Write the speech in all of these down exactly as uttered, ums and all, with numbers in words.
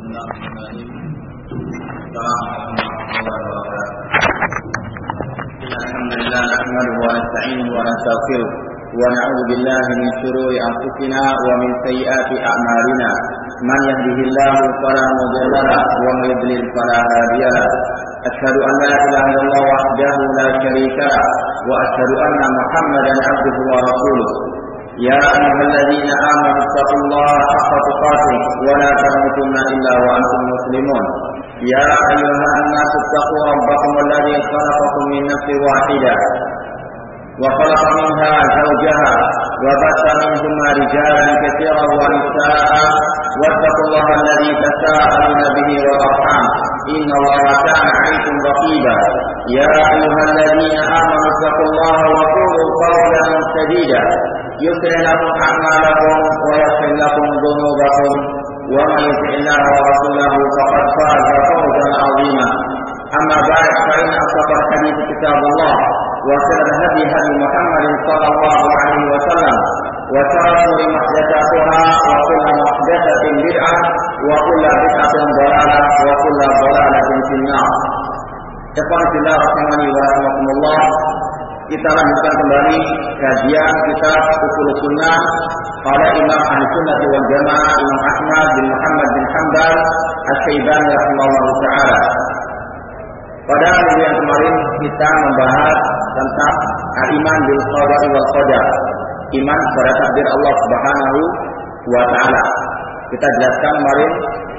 Alhamdulillah nahmaduhu wa nasta'inuhu wa nastaghfiruh wa na'udzu billahi min shururi anfusina wa min sayyiati a'malina man yahdihillahu fala mudilla lahu wa man yudlil fala hadiya lahu asyhadu an la ilaha illallah wahdahu la syarika lahu wa asyhadu anna Muhammadan 'abduhu wa rasuluh ya ayyuhalladzina amanu taqullaha haqqa tuqatih wa la tamutunna illa wa antum muslimun ya ayyuhan nasu taqu rabbakum alladzi khalaqakum min nafsin wahidah wa khalaqa minha zawjaha wa batha minhuma rijalan katsiran wa nisaa'a wattaqullaha alladzi tasaaluna bihi wal arham innallaha kana 'alaykum raqiba ya ayyuhalladzina amanu taqullaha wa qulu qawlan sadida يغفر لكم أعمالكم ويغفر لكم ذنوبكم ومن يطع الله ورسوله فقد فاز فوزا عظيما أما بعد فإن أصدق الحديث كتاب الله وخير الهدي هدي محمد صلى الله عليه وسلم وشر الأمور محدثاتها وكل محدثة بدعة وكل بدعة ضلالة وكل ضلالة في النار. Ikhwan fillah rahimani wa rahimakumullah. Kita lanjutkan kembali kajian kitab Ushul Sunnah oleh Imam Ahlussunnah wal Jamaah Imam Ahmad bin Muhammad bin Hanbal Asy-Syaibani rahimahullah taala. Pada minggu yang kemarin kita membahas tentang iman bil qadar wal qadar, iman kepada takdir Allah Subhanahu wa taala. Kita jelaskan kemarin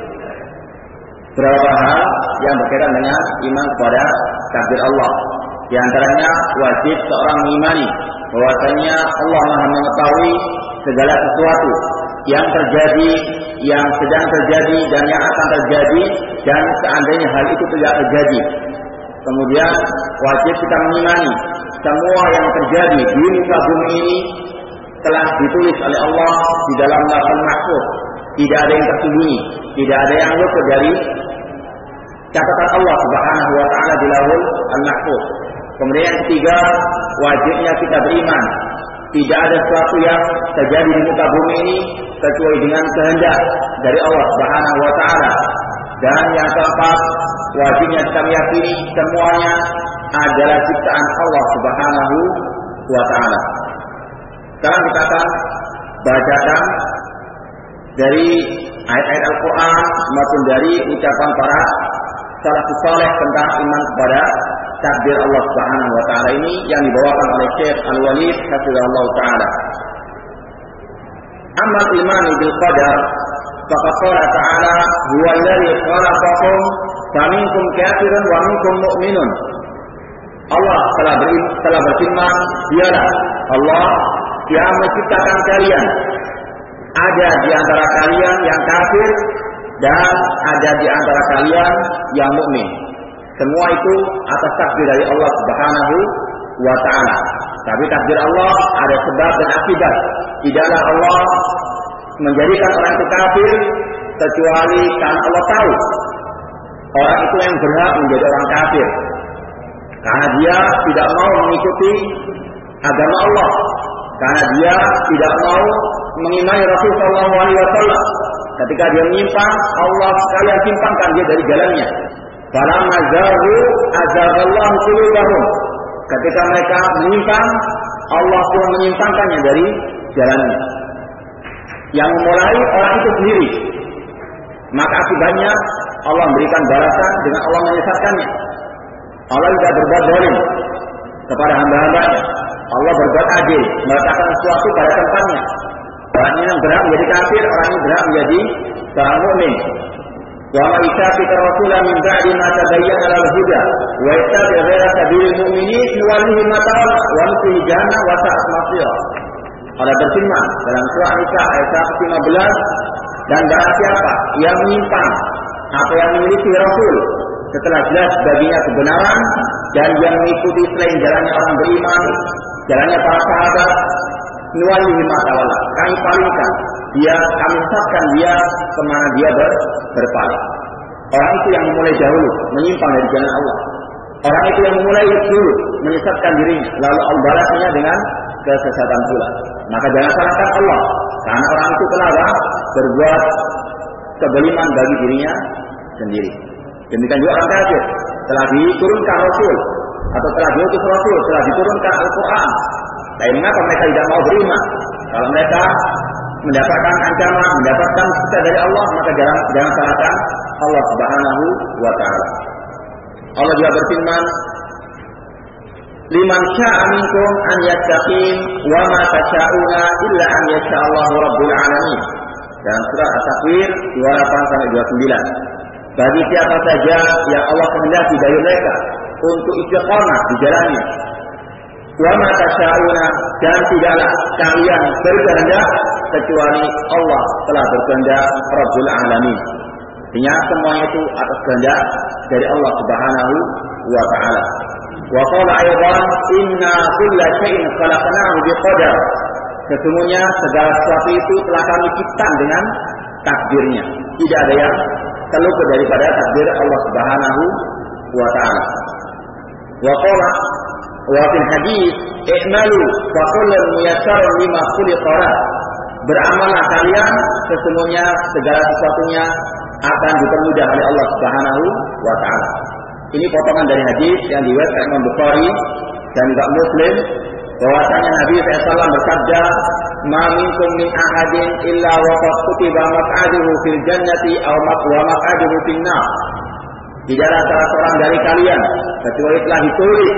beberapa hal yang berkaitan dengan iman kepada takdir Allah. Di antaranya wajib seorang mengimani bahwasanya Allah Maha mengetahui segala sesuatu yang terjadi, yang sedang terjadi dan yang akan terjadi dan seandainya hal itu tidak terjadi. Kemudian wajib kita mengimani semua yang terjadi di muka bumi ini telah ditulis oleh Allah di dalam Lauhul Mahfuz. Tidak ada yang tersembunyi, tidak ada yang luput dari catatan Allah Subhanahu wa taala di Lauhul Mahfuz. Kemudian yang ketiga, wajibnya kita beriman tidak ada sesuatu yang terjadi di muka bumi ini kecuali dengan kehendak dari Allah Subhanahu wa taala. Dan yang keempat, wajibnya kita meyakini semuanya adalah ciptaan Allah Subhanahu wa taala. Sekarang kita akan bacakan dari ayat-ayat Al-Qur'an maupun dari ucapan para salafus saleh tentang iman kepada takdir Allah Subhanahu wa taala ini yang dibawakan oleh Syekh Al-Walid hafizahullah taala. Amma al-iman bil qadar faqad qala ta'ala huwa alladhi khalaqakum faminkum kafirun wa minkum mu'minun. Allah telah beri, telah berfirman, dialah Allah yang menciptakan kalian. Ada di antara kalian yang kafir dan ada di antara kalian yang mukmin. Semua itu atas takdir dari Allah Subhanahu wa taala. Tapi takdir Allah ada sebab dan akibat. Tidaklah Allah menjadikan orang itu kafir kecuali karena Allah tahu orang itu yang berhak menjadi orang kafir. Karena dia tidak mau mengikuti agama Allah. Karena dia tidak mau mengimani Rasul sallallahu alaihi wasallam. Ketika dia menyimpang, Allah sekalian simpangkan dia dari jalannya. Falamma zaghu azaghallahu qulubahum. Ketika mereka menyimpang, Allah pun menyimpangkannya dari jalannya. Yang memulai orang itu sendiri. Maka akibatnya Allah memberikan balasan dengan Allah menyesatkannya. Allah tidak berbuat zalim kepada hamba-hambanya. Allah berbuat adil, meletakkan sesuatu pada tempatnya. Orang ini yang berhak menjadi kafir, orang ini berhak menjadi seorang mukmin. Wa ma yushaqiqu ar-rasula min ba'di ma tabayyana lahu al-huda wa yattabi' ghayra sabilil mu'minin nuwallihi ma tawalla wa nuslihi jahannam wa sa'at masira. Allah berfirman dalam surah An-Nisa ayat lima belas, dan barang siapa yang menyimpang atau yang memiliki Rasul setelah jelas baginya kebenaran dan yang mengikuti selain jalannya orang beriman, jalannya para sahabat, nuwallihi ma tawalla, kami palingkan dia, kami sesatkan dia kemana dia ber, berpaling. Orang itu yang memulai dahulu menyimpang dari jalan Allah. Orang itu yang memulai dulu menyesatkan dirinya, lalu Allah balasnya dengan kesesatan pula. Maka jangan salahkan Allah, karena orang itu telah berbuat kezaliman bagi dirinya sendiri. Demikian juga orang kafir, telah diturunkan Rasul atau telah diutus Rasul, telah diturunkan Al-Quran, tapi mengapa mereka tidak mau beriman? Kalau mereka mendapatkan ancaman, mendapatkan siksa dari Allah, maka jangan jangan salahkan Allah Subhanahu wa taala. Allah juga berfirman, "Liman syaa'a minkum an yattaqim wa ma tasha'una illa an yasha'allahu rabbul alamin." Dalam surah At-Takwir dua puluh delapan sampai dua puluh sembilan. Bagi siapa saja yang Allah kehendaki dari mereka untuk istiqamah di jalannya, wa ma tasha'una, dan tidaklah kalian berkehendak kecuali Allah telah berkehendak, Rabbul Alamin. Artinya semuanya itu atas kehendak dari Allah Subhanahu wa taala. Wa qala aydan inna kulla syai'in khalaqnahu biqadar. Sesungguhnya segala sesuatu itu telah kami ciptakan dengan takdirnya. Tidak ada yang terluput daripada takdir Allah Subhanahu wa taala. Wa qala wa fil hadits i'malu fa kullun muyassarun lima khuliqa lahu. Beramallah kalian, sesungguhnya segala sesuatunya akan dipermudah oleh Allah Subhanahu wa taala. Ini potongan dari hadis yang diriwayatkan Imam Bukhari dan juga Muslim, bahwasanya Nabi shallallahu alaihi wasallam bersabda, "Ma minkum min ahadin illa wa qad kutiba maq'aduhu fil jannati aw maq'aduhu fin nar." Tidaklah salah seorang dari kalian kecuali telah ditulis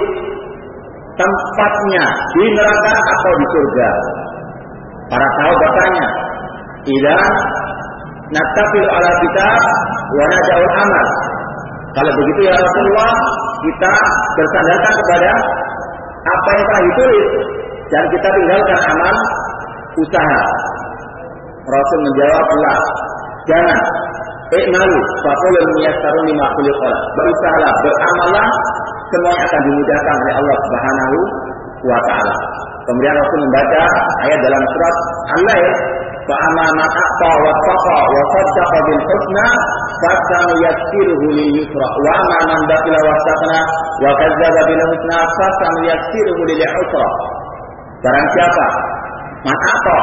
tempatnya di neraka atau di surga. Para sahabat bertanya, "Idzan nattafil ala kitab wa nad'ul amal." Kalau begitu ya Rasulullah, kita bersandarkan kepada apa yang telah ditulis dan kita tinggalkan amal usaha. Rasul menjawab, "La, jangan. I'malu fa kullun muyassarun lima khuliqa lahu." Berusahalah, beramallah, semuanya akan dimudahkan oleh Allah Subhanahu wa taala. Kemudian Rasul membaca ayat dalam surat Al-Lail, "Fa amma man a'ta wa taqa wa saddaqa bil husna fasanuyassiruhu lil yusra wa amma man bakhila wa istaghna wa kadzdzaba bil husna fasanuyassiruhu lil usra." Barang siapa man a'ta,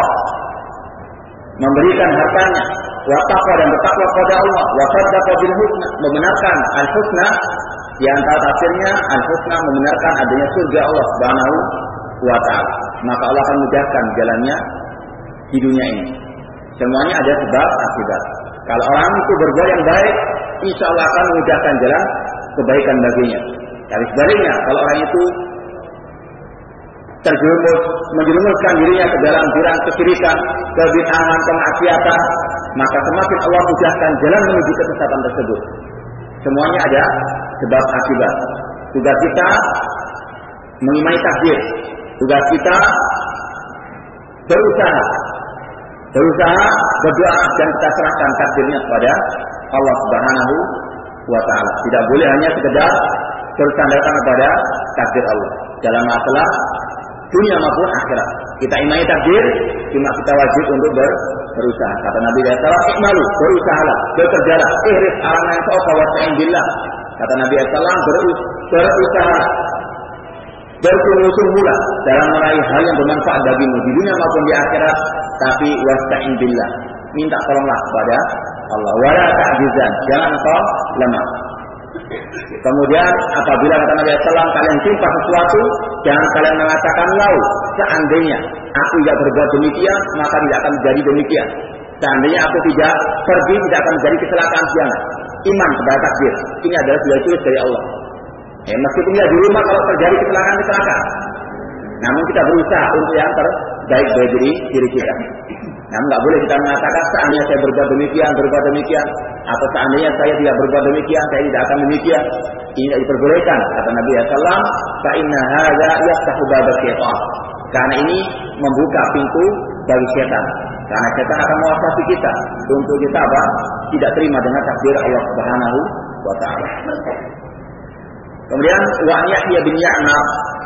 memberikan hartanya, wa taqa, dan bertakwa kepada Allah, wa saddaqa bil husna, membenarkan al-husna, di antara tafsirnya al-husna membenarkan adanya surga Allah Subhanahu wa ta'ala, maka Allah akan mudahkan jalannya di dunia ini. Semuanya ada sebab akibat. Kalau orang itu berbuat yang baik, insya Allah akan memudahkan jalan kebaikan baginya. Tapi sebaliknya, kalau orang itu terjerumus, menjerumuskan dirinya ke dalam jurang kesyirikan, kebid'ahan, kemaksiatan, maka semakin Allah mudahkan jalan menuju kesesatan tersebut. Semuanya ada sebab akibat. Tugas kita mengimani takdir. Tugas kita berusaha, berusaha, berdoa, dan kita serahkan takdirnya kepada Allah Subhanahu wa taala. Tidak boleh hanya sekedar bersandarkan kepada takdir Allah dalam masalah dunia maupun akhirat. Kita imani takdir, cuma kita wajib untuk ber, berusaha. Kata Nabi sallallahu alaihi wasallam, "Ikmalu, berusahalah, bekerjalah, ihris alam yang sa'ofa wa sa'in billah." Kata Nabi sallallahu alaihi wasallam, berusaha, bersungguh-sungguhlah dalam meraih hal yang bermanfaat bagimu di dunia maupun di akhirat, tapi wasta'in billah, minta tolonglah kepada Allah. Wala ta'jizan, jangan engkau lemah. Kemudian apabila kata Nabi sallallahu alaihi wasallam kalian jumpa sesuatu, jangan kalian mengatakan lau, seandainya aku tidak berbuat demikian maka tidak akan menjadi demikian. Seandainya aku tidak pergi tidak akan menjadi kecelakaan, jangan. Iman kepada takdir, ini adalah sudah ditulis dari Allah. Ya, meskipun dia di rumah kalau terjadi kecelakaan kecelakaan, namun kita berusaha untuk yang terbaik bagi diri diri kita. Namun nggak boleh kita mengatakan seandainya saya berbuat demikian, berbuat demikian, atau seandainya saya tidak berbuat demikian, saya tidak akan demikian. Ini tidak diperbolehkan. Kata Nabi sallallahu alaihi wasallam, "Fa inna hadza yaftahu baba syaitan." Karena ini membuka pintu bagi setan. Karena setan akan mewaswasi kita untuk kita apa? Tidak terima dengan takdir Allah Subhanahu wa taala. Kemudian wa Yahya bin Ya'mar,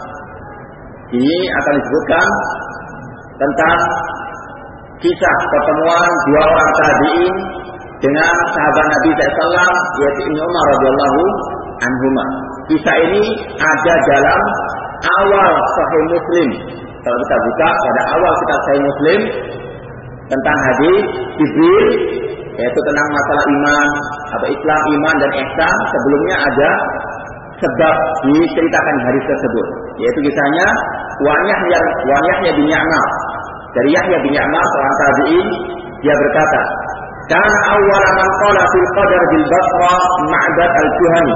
ini akan disebutkan tentang kisah pertemuan dua orang tabi'in dengan sahabat Nabi sallallahu alaihi wasallam, yaitu Ibnu Umar radhiyallahu anhuma. Kisah ini ada dalam awal Sahih Muslim. Kalau kita buka pada awal kitab Sahih Muslim tentang hadis Jibril yaitu tentang masalah iman atau Islam, iman dan ihsan. Sebelumnya ada sebab diceritakan hadis tersebut, yaitu kisahnya Wan Yahya Wan Yahya bin Ya'mar. Dari Yahya bin Ya'mar seorang tabi'in, dia berkata, "Kana awwal man qala fil qadar bil Basra Ma'bad al-Juhani."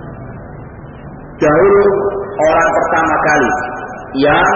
Dahulu orang pertama kali yang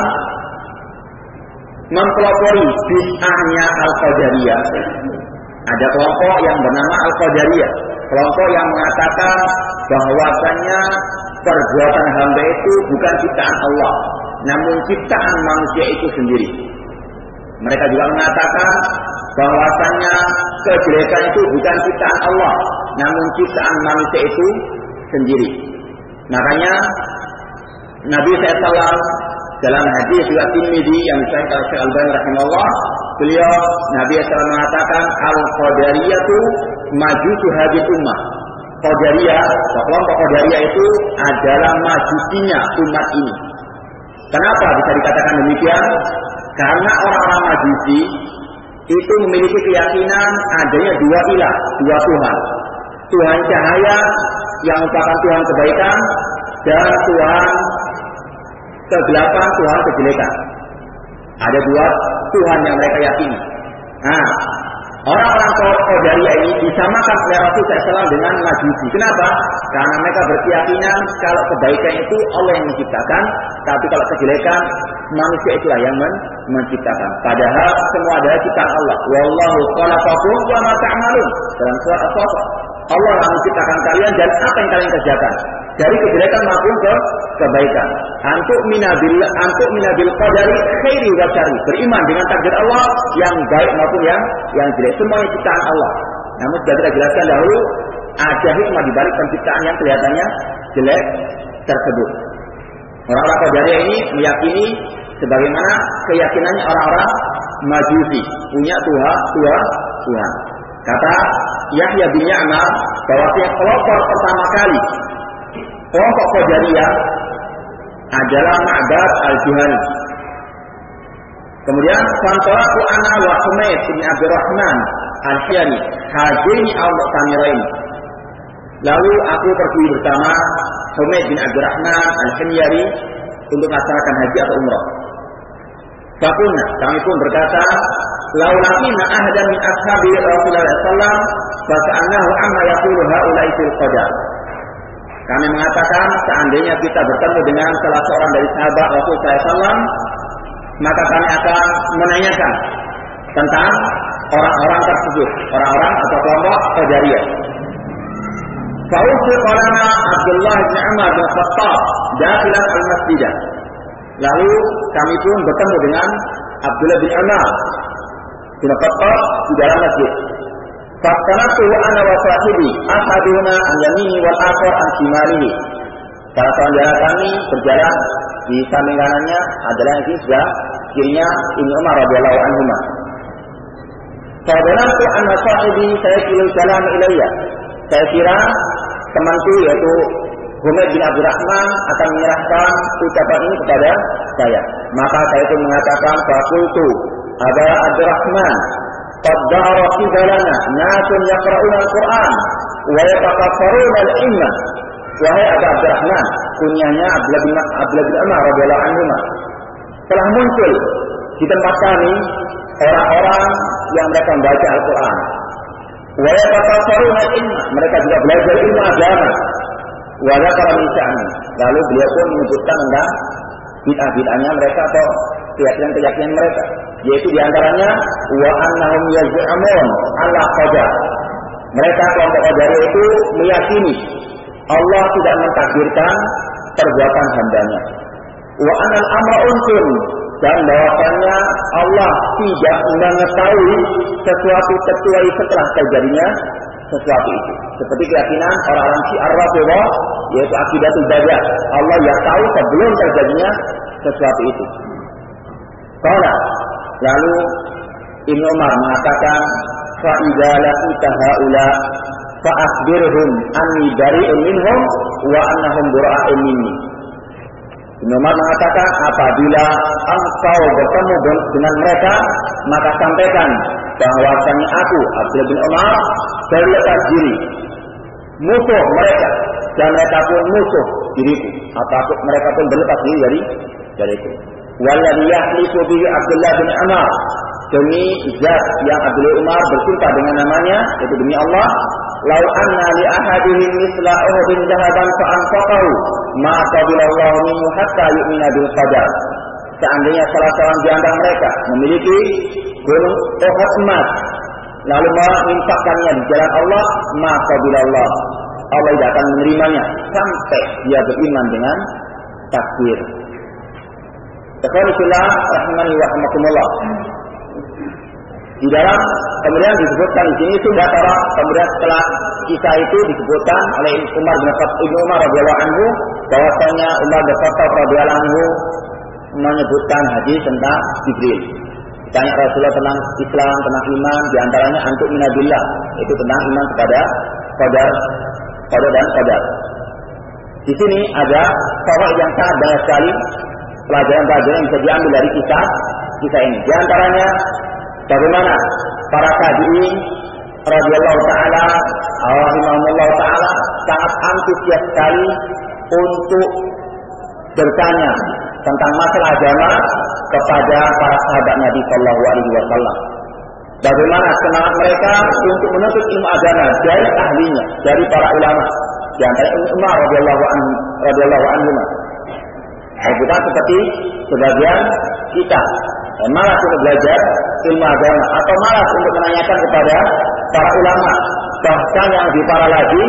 mempelopori bid'ahnya Al-Qadariyah. Ada kelompok yang bernama Al-Qadariyah, kelompok yang mengatakan bahwasannya perbuatan hamba itu bukan ciptaan Allah, namun ciptaan manusia itu sendiri. Mereka juga mengatakan bahwasannya kejelekan itu bukan ciptaan Allah, namun ciptaan manusia itu sendiri. Makanya Nabi shallallahu alaihi wasallam dalam hadis riwayat Tirmidzi yang disahihkan oleh Syekh Al-Albani rahimahullah, beliau Nabi shallallahu alaihi wasallam mengatakan al-qadariyatu majusu hadhihi ummah. Qadariyah, kelompok Qadariyah itu adalah majusinya umat ini. Kenapa bisa dikatakan demikian? Karena orang-orang majusi itu memiliki keyakinan adanya dua ilah, dua Tuhan. Tuhan cahaya yang merupakan Tuhan kebaikan dan Tuhan kegelapan, Tuhan kejelekan. Ada dua Tuhan yang mereka yakini. Nah, orang-orang Qadariyah ini disamakan oleh Rasul shallallahu alaihi wasallam dengan Majusi. Kenapa? Karena mereka berkeyakinan kalau kebaikan itu Allah yang menciptakan, tapi kalau kejelekan manusia itulah yang men menciptakan. Padahal semua adalah ciptaan Allah. Wallahu khalaqakum wa ma ta'malun. Dalam surah As-Saff, Allah yang menciptakan kalian dan apa yang kalian kerjakan, dari kejelekan maupun ke kebaikan. Antuk minabil antuk minabil qadari khairi wa syarri. Beriman dengan takdir Allah yang baik maupun yang yang jelek. Semuanya ciptaan Allah. Namun sudah kita jelaskan dahulu, ada hikmah di balik penciptaan yang kelihatannya jelek tersebut. Orang-orang Qadariyah ini meyakini sebagaimana keyakinannya orang-orang Majusi, punya Tuhan, Tuhan, Tuhan. Kata Yahya bin Ya'mar bahwa kelompok pertama kali kelompok Qadariyah adalah Ma'bad al-Juhani. Kemudian Fantolaku ana wa Humaid bin Abdurrahman al-Hiyani hajini al-Mu'tamirain. Lalu aku pergi bersama Humaid bin Abdurrahman al-Himyari untuk melaksanakan haji atau umrah. Fakunna, kami pun berkata, laulakina ahadan min ashabi Rasulullah sallallahu alaihi wasallam faka'annahu amma yaqulu haula'i fil qadar. Kami mengatakan seandainya kita bertemu dengan salah seorang dari sahabat Rasul sallallahu alaihi wasallam, maka kami akan menanyakan tentang orang-orang tersebut, orang-orang atau kelompok Qadariyah. Fa'usiq lana Abdullah bin Umar bin Khattab dakhilan al-masjidah. Lalu kami pun bertemu dengan Abdullah bin Umar bin Khattab di dalam masjid. Fastanatu ana wa sahibi ahaduna an yamini wal akhar an shimalihi. Salah seorang dari kami berjalan di samping kanannya adalah yang sebelah kirinya Ibnu Umar radhiyallahu anhu. Fastanatu ana sahibi sayyidu salam ilayya. Saya kira temanku yaitu Humaid bin Abdurrahman akan menyerahkan ucapan ini kepada saya. Maka saya pun mengatakan, "Faqultu, Aba Abdurrahman, qad dahara qibalana nasun yaqra'una al-Qur'an wa yataqaffaruna al-ilma." Wahai Aba Abdurrahman, kunyahnya Abdullah bin Abdullah bin Umar radhiyallahu anhu, telah muncul di tempat kami orang-orang yang mereka membaca Al-Qur'an. Wa yataqaffaruna al-ilma, mereka juga belajar ilmu agama. Wala karamisani. Lalu beliau pun menyebutkan tentang bid'ah-bid'ahnya mereka atau keyakinan-keyakinan mereka, yaitu diantaranya wa annahum yaz'amun Allah qadar. Mereka kelompok Qadariyah itu meyakini Allah tidak mentakdirkan perbuatan hambanya. Wa anal amra unsun, dan bahwasannya Allah tidak mengetahui sesuatu kecuali setelah terjadinya sesuatu itu. Seperti keyakinan orang-orang Syiah Rafidhah, yaitu akidatul bada. Allah yang tahu sebelum terjadinya sesuatu itu. Qala, lalu Ibnu Umar mengatakan, fa idza laqita haula fa akhbirhum anni bari'un minhum wa annahum bura'un minni. Ibnu Umar mengatakan, apabila engkau bertemu dengan mereka, maka sampaikan bahwasanya aku Abdullah bin Umar berlepas diri musuh mereka dan mereka pun musuh diriku, atau mereka pun berlepas diri dari dariku. Walladhi yahlifu bihi Abdullah bin Umar, demi zat yang Abdullah Umar bersumpah dengan namanya, yaitu demi Allah, lau anna li ahadihim misla uhudin dahaban fa anfaqahu ma qabilallahu minhu hatta yu'mina bil qadar. Seandainya salah seorang di antara mereka memiliki gunung Uhud emas, lalu menginfakkannya di jalan Allah, maka bila Allah Allah tidak akan menerimanya sampai dia beriman dengan takdir. Ikhwanillah rahimani wa rahimakumullah. Di dalam kemudian disebutkan di sini sudah Torah, kemudian setelah kisah itu disebutkan oleh Umar bin Khattab Ibnu Umar radhiyallahu anhu bahwasanya Umar bin Khattab radhiyallahu anhu menyebutkan hadis tentang Jibril. Ditanya Rasulullah tentang Islam, tentang iman, diantaranya antuk minabillah, itu tentang iman kepada qadar, qadar dan qadar. Di sini ada fawaid yang sangat banyak sekali, pelajaran-pelajaran yang bisa diambil dari kisah kisah ini. Di antaranya bagaimana para tabi'in radhiyallahu taala, rahimahumullah taala sangat antusias sekali untuk bertanya tentang masalah agama kepada para sahabat Nabi Sallallahu Alaihi Wasallam. Bagaimana semangat mereka untuk menuntut ilmu agama dari ahlinya, dari para ulama, di antara Umar radhiyallahu anhu, radhiyallahu anhu. Bukan seperti sebagian kita yang malas untuk belajar ilmu agama atau malas untuk menanyakan kepada para ulama. Bahkan yang lebih parah lagi,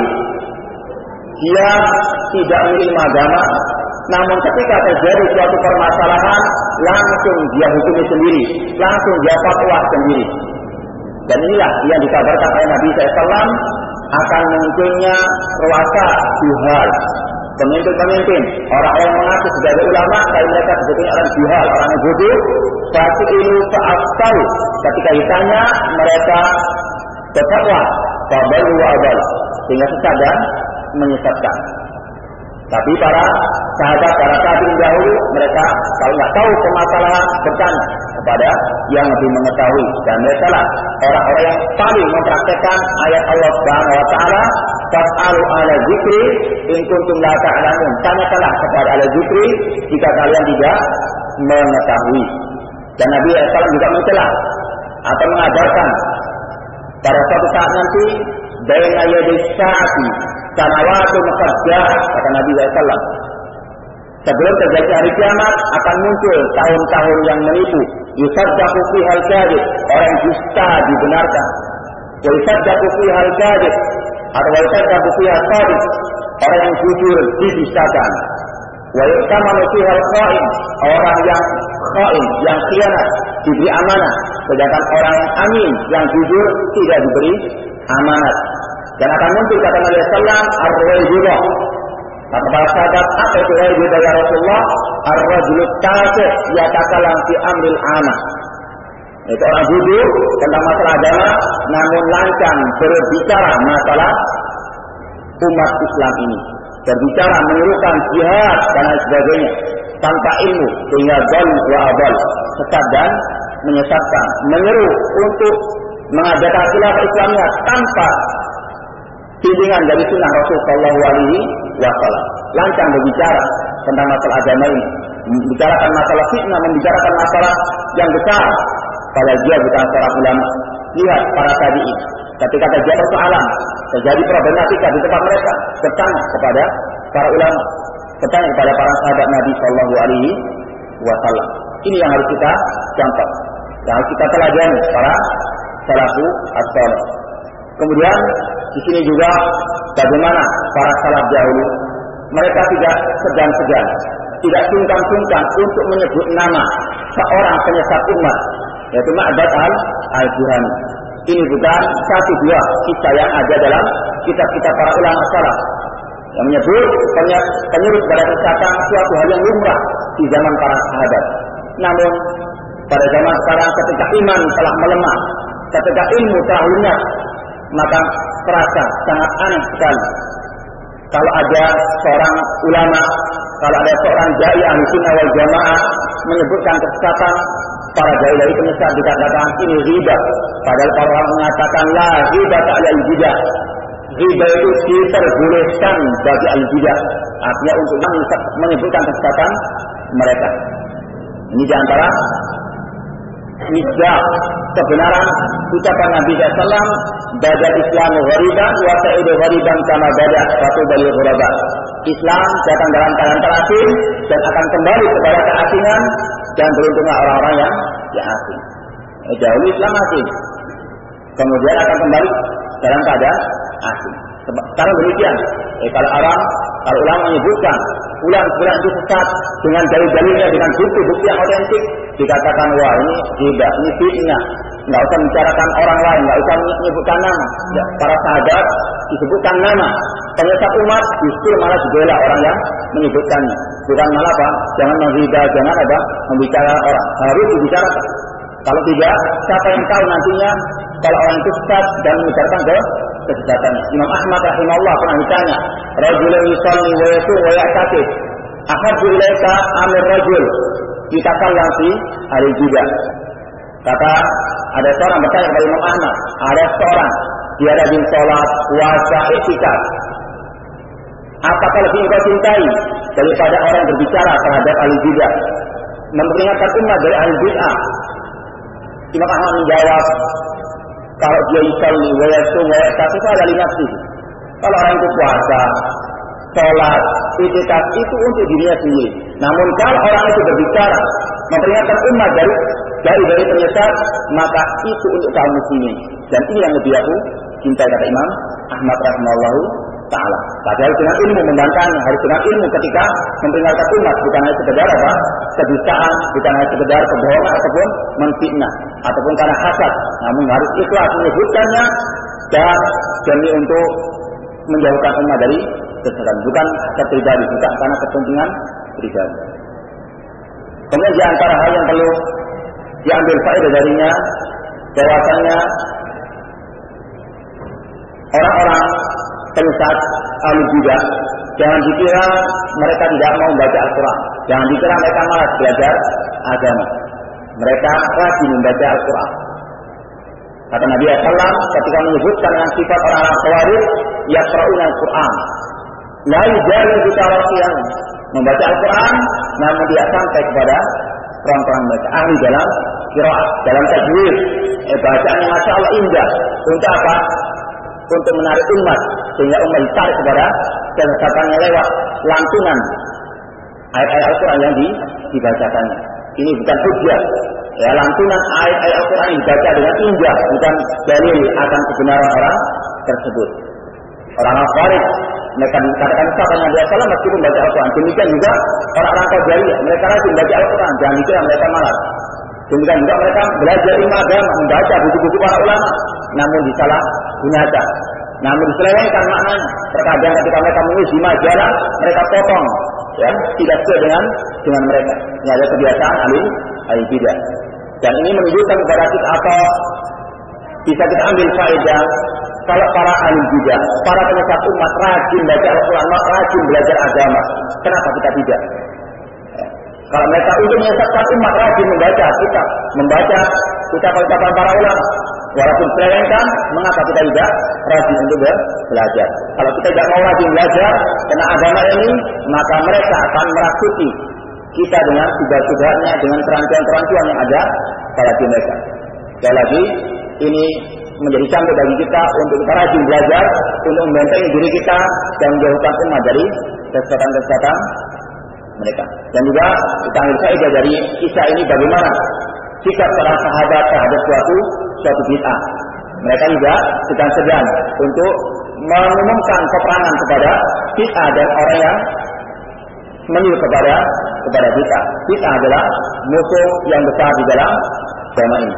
dia tidak ilmu agama, namun ketika terjadi suatu permasalahan, langsung dia hukumi sendiri, langsung dia fatwa sendiri. Dan inilah yang dikabarkan oleh Nabi shallallahu alaihi wasallam akan munculnya ruasa juhal, pemimpin-pemimpin, orang yang mengaku sebagai ulama, tapi mereka sebetulnya orang juhal, orang yang bodoh. Pasti ini fa'aftaru, ketika ditanya mereka berfatwa, fabalu wa abal, sehingga sesat dan menyesatkan. Tapi para sahabat, para tabi'in dahulu, mereka kalau nggak tahu permasalahan bertanya kepada yang lebih mengetahui, dan mereka lah orang-orang yang paling mempraktekkan ayat Allah Subhanahu Wa Taala, "Fas'alu ala dzikri in kuntum la ta'lamun." Tanyakanlah kepada ala dzikri jika kalian tidak mengetahui. Dan Nabi shallallahu alaihi wasallam juga mencela atau mengajarkan pada suatu saat nanti baina yaday saati sanawatu muqaddah, kata Nabi shallallahu alaihi wasallam, sebelum terjadi hari kiamat akan muncul tahun-tahun yang menipu. Yusaddaqu fihal kadhib, orang yang dusta dibenarkan. Wa yusaddaqu fihal kadhib, atau wa yusaddaqu fihal shadiq, orang yang jujur didustakan. Wa yu'tamanu fihal kha'in, orang yang kha'in, yang khianat, diberi amanah, sedangkan orang yang amin, yang jujur tidak diberi amanat. Dan akan muncul kata Nabi sallallahu alaihi wasallam ar-rajulullah. Kata para sahabat, apa itu rajul ya Rasulullah? Ar-rajulut tasih yatakalam fi amril amah. Itu orang jujur tentang masalah agama, namun lancang berbicara masalah umat Islam ini. Berbicara menyerukan jihad dan lain sebagainya tanpa ilmu, sehingga dhal wa abal, sesat dan menyesatkan. Menyeru untuk mengajarkan khilafah Islamnya tanpa bimbingan dari sunnah Rasul Sallallahu Alaihi Wasallam. Lancang berbicara tentang masalah agama ini, membicarakan masalah fitnah, membicarakan masalah yang besar, padahal dia bukan seorang ulama. Lihat para tabi'in, ketika terjadi persoalan, terjadi problematika di tempat mereka, bertanya kepada para ulama, bertanya kepada para sahabat Nabi Sallallahu Alaihi Wasallam. Ini yang harus kita contoh, yang harus kita telajani para salafus as-salih. Kemudian di sini juga bagaimana para salaf dahulu, mereka tidak segan-segan, tidak sungkan-sungkan untuk menyebut nama seorang penyesat umat, yaitu Ma'bad al-Juhani. Ini bukan satu dua kisah yang ada dalam kitab-kitab para ulama salaf yang menyebut penyebut pada kesesatan suatu hal yang lumrah di zaman para sahabat. Namun pada zaman sekarang, ketika iman telah melemah, ketika ilmu telah lunak, maka terasa sangat aneh sekali kalau ada seorang ulama, kalau ada seorang dai ahli sunnah wal jamaah menyebutkan kesesatan para dai-dai penyesat dikatakan ini riba, padahal para orang mengatakan la riba ta'ala al-bidah. Riba itu diperbolehkan bagi al-bidah, artinya untuk menyebutkan kesesatan mereka. Ini diantara misbah kebenaran ucapan Nabi sallallahu alaihi wasallam, bada Islamu ghariban wa sa'idu ghariban kama bada satu bali ghuraba. Islam datang dalam keadaan terasing dan akan kembali kepada keasingan, dan beruntunglah orang-orang yang yang asing. Eh, dahulu Islam asing, kemudian akan kembali dalam keadaan asing. Sekarang demikian. Eh, kalau orang, kalau ulama menyebutkan ulang-ulang itu sesat dengan dalil-dalilnya, dengan bukti-bukti yang otentik, dikatakan wah ini riba, ini fitnah. Nggak usah membicarakan orang lain, nggak usah menyebutkan nama. Ya, para sahabat disebutkan nama. Penyesat umat justru malah dibela orang yang menyebutkannya. Bukan malah apa? Jangan menghina, jangan apa? Membicarakan orang. Harus dibicarakan. Kalau tidak, siapa yang tahu nantinya kalau orang itu sesat dan membicarakan ke kesesatannya. Imam Ahmad rahimahullah pernah ditanya, rajulun yusalli wa yasum wa ya'takif, ahabbu ilaika amir rajul yatakallam fi al-bidah. Kata ada seorang bertanya kepada Imam Ahmad, ada seorang dia rajin sholat, puasa, iktikaf, apakah lebih engkau cintai daripada orang yang berbicara terhadap al-bidah, memperingatkan umat dari al-bid'ah? Imam Ahmad menjawab, kalau dia yusalli wa yasum wa ya'takif ala li nafsihi. Kalau orang itu puasa, sholat, iktikaf itu untuk dirinya sendiri. Namun kalau orang itu berbicara memperingatkan umat dari dari dari penyesat, maka itu untuk kaum muslimin. Dan ini yang lebih aku cintai, kata Imam Ahmad rahimahullahu ta'ala. Padahal dengan ilmu membantahnya, harus dengan ilmu ketika memperingatkan umat, bukan hanya sekedar apa? Kedustaan, bukan hanya sekedar kebohongan ataupun menfitnah ataupun karena hasad, namun harus ikhlas menyebutkannya dan demi untuk menjauhkan umat dari kesesatan, bukan hasad pribadi, bukan karena kepentingan pribadi. Kemudian di antara hal yang perlu diambil faedah darinya, bahwasanya orang-orang penyesat al-bidah, jangan dikira mereka tidak mau membaca Al-Quran, jangan dikira mereka malas belajar agama. Mereka rajin membaca Al-Quran. Kata Nabi sallallahu alaihi wasallam ketika menyebutkan dengan sifat orang-orang Khawarij, yaqra'una Al-Quran, la yujawizu bitarasiyan, membaca Al-Quran namun tidak sampai kepada orang-orang mereka ahli dalam qiraat, dalam tajwid, eh, bacaannya masya Allah indah. Untuk apa? Untuk menarik umat, sehingga umat ditarik kepada kesesatannya lewat lantunan ayat-ayat Al-Quran yang dibacakannya. Ini bukan hujjah, ya, lantunan ayat-ayat Al-Quran yang dibaca dengan indah bukan dalil akan kebenaran orang tersebut. Orang-orang Khawarij mereka dikatakan siapa yang dia salah meskipun baca Al-Quran. Demikian juga orang-orang Qadariyah, mereka rajin baca Al-Quran, jangan dikira mereka malas. Demikian juga mereka belajar ilmu agama, membaca buku-buku para ulama, namun disalah gunakan, namun diselewengkan maknanya. Terkadang ketika mereka menulis di majalah, mereka potong, ya, tidak sesuai dengan dengan mereka. Ini ada kebiasaan alim al-bidah. Dan ini menunjukkan kepada kita atau bisa kita ambil faedah kalau para alim bidah, para penyesat umat rajin baca Al-Quran, rajin belajar agama, kenapa kita tidak? Kalau mereka untuk menyesatkan umat rajin membaca kitab, membaca ucapan-ucapan para ulama, walaupun selewengkan, mengapa kita tidak rajin untuk belajar? Kalau kita tidak mau rajin belajar tentang agama ini, maka mereka akan merasuki kita dengan tugas-tugasnya, dengan kerancuan-kerancuan yang ada pada diri mereka. Sekali lagi, ini menjadi contoh bagi kita untuk kita rajin belajar, untuk membentengi diri kita dan menjauhkan umat dari kesesatan-kesesatan mereka. Dan juga kita ambil faedah dari kisah ini bagaimana sikap para sahabat terhadap suatu suatu bid'ah. Mereka juga sedang segan untuk mengumumkan peperangan kepada bid'ah dan orang yang menyuruh kepada kepada bid'ah. Bid'ah adalah musuh yang besar di dalam agama ini.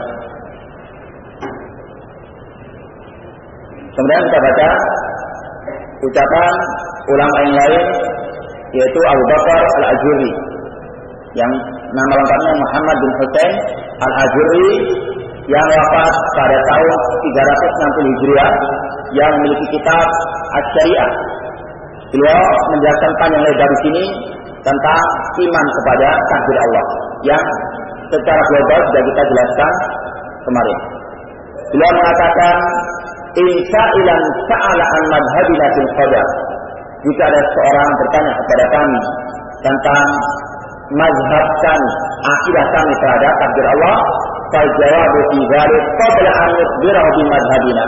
Kemudian kita baca ucapan ulama yang lain, yaitu Abu Bakar Al-Ajurri, yang nama lengkapnya Muhammad bin Husain Al-Ajurri, yang wafat pada tahun tiga ratus enam puluh Hijriah, yang memiliki kitab Asy-Syariah. Beliau menjelaskan panjang lebar di sini tentang iman kepada takdir Allah, yang secara global sudah kita jelaskan kemarin. Beliau mengatakan, "Insya ilan sa'ala an madhabina fil qadar." Jika ada seorang bertanya kepada kami tentang mazhab kami, akidah kami terhadap takdir Allah, fal jawabu fi dzalik qabla an yukhbirahu bi madhabina.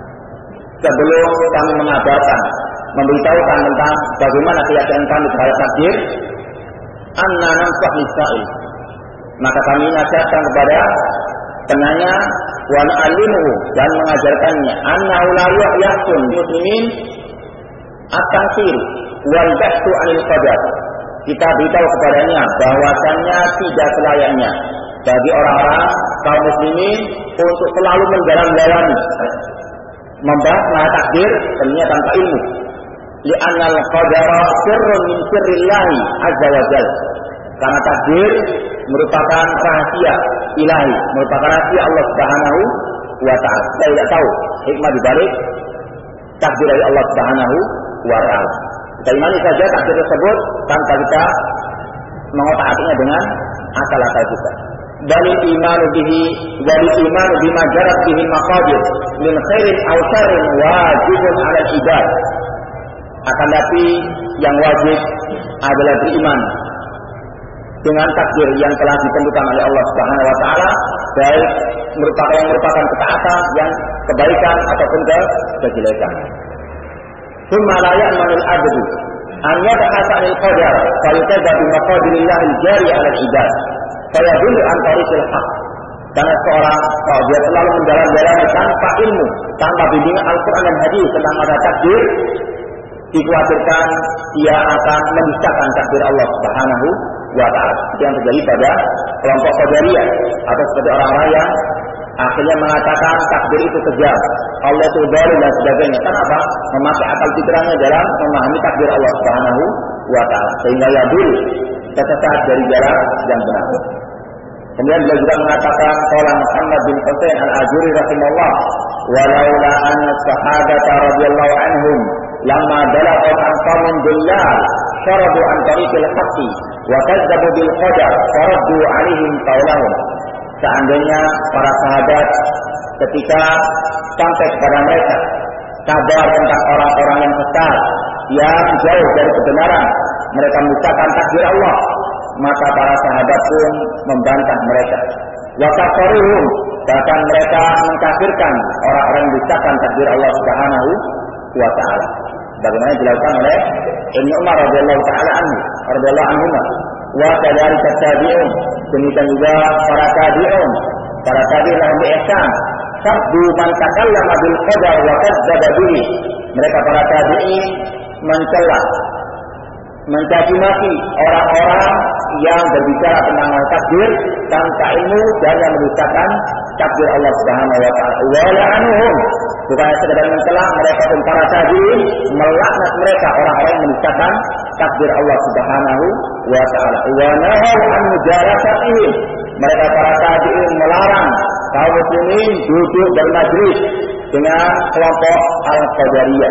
Sebelum kami mengabarkan, memberitahukan tentang bagaimana keyakinan kami terhadap takdir, anna nansah lisa'il, maka kami nasihatkan kepada penanya, wa na'allimuhu, dan mengajarkannya, anna la yahsun muslimin at-tansir wal bahsu 'anil qadar. Kita beritahu kepadanya bahwasannya tidak selayaknya bagi orang-orang kaum muslimin untuk selalu mendalam-dalami membahas masalah takdir tentunya tanpa ilmu. Li'annal qadara sirrun min sirrillahi azza wa jalla. Karena takdir merupakan rahasia ilahi, merupakan rahasia Allah Subhanahu wa taala. Kita tidak tahu hikmah di balik takdir dari Allah Subhanahu wa taala. Kita imani saja takdir tersebut tanpa kita mengotak-atiknya dengan akal-akal kita. Dalil imanu bihi wal imanu bima jarat bihi maqadir min khairin aw syarrin wajibun 'ala al-ibad. Akan tapi yang wajib adalah beriman dengan takdir yang telah ditentukan oleh Allah Subhanahu wa taala, baik merupakan yang merupakan ketaatan, yang kebaikan ataupun kejelekan. Tsumma la ya'manul 'abdu an yabhasa 'anil qadar fa yutaja bi maqadirillah al-jari 'ala al-ibad fa yadullu an tariqil haqq. Karena seorang kalau dia selalu menjalan-jalan tanpa ilmu, tanpa bimbingan Al-Qur'an dan hadis tentang masalah takdir, dikhawatirkan dia akan mendustakan takdir Allah Subhanahu wa taala. Itu yang terjadi pada kelompok Qadariyah atau seperti orang-orang yang akhirnya mengatakan takdir itu kejam, Allah itu zalim dan sebagainya. Kenapa? Memakai akal pikirannya dalam memahami takdir Allah Subhanahu wa taala, sehingga ya dulu tersesat dari jalan yang benar. Kemudian beliau juga mengatakan, qala Muhammad bin Husain al-Ajuri rahimahullah, walaula anna sahabata radhiyallahu anhum lamma balagha an qaumin billah syaradu an tariqil haqqi wa kadzabu bil qadar faraddu alaihim qaulahum. Seandainya para sahabat ketika sampai kepada mereka kabar tentang orang-orang yang sesat, yang jauh dari kebenaran, mereka mendustakan takdir Allah, maka para sahabat pun membantah mereka. Wa kafaruhum, bahkan mereka mengkafirkan orang-orang yang mendustakan takdir Allah Subhanahu wa taala. Bagaimana dilakukan oleh Ibnu Umar radhiyallahu taala anhu, radhiyallahu anhu, wa kadzalika tabi'un, demikian juga para tabi'un, para tabi'in lahum bi ihsan, sabdu man takallama bil qadar wa kadzdzaba bihi. Mereka para tabi'in mencela, mencaci maki orang-orang yang berbicara tentang takdir tanpa ilmu dan yang mendustakan takdir Allah Subhanahu wa taala. Wa la'anuhum, bukan sekedar mencela, mereka pun para tabi'in melaknat mereka orang-orang yang mendustakan takdir Allah Subhanahu wa taala. Wa nahaw an mujarasatihim, mereka para tabi'in melarang kaum muslimin duduk bermajlis dengan kelompok al-Qadariyah.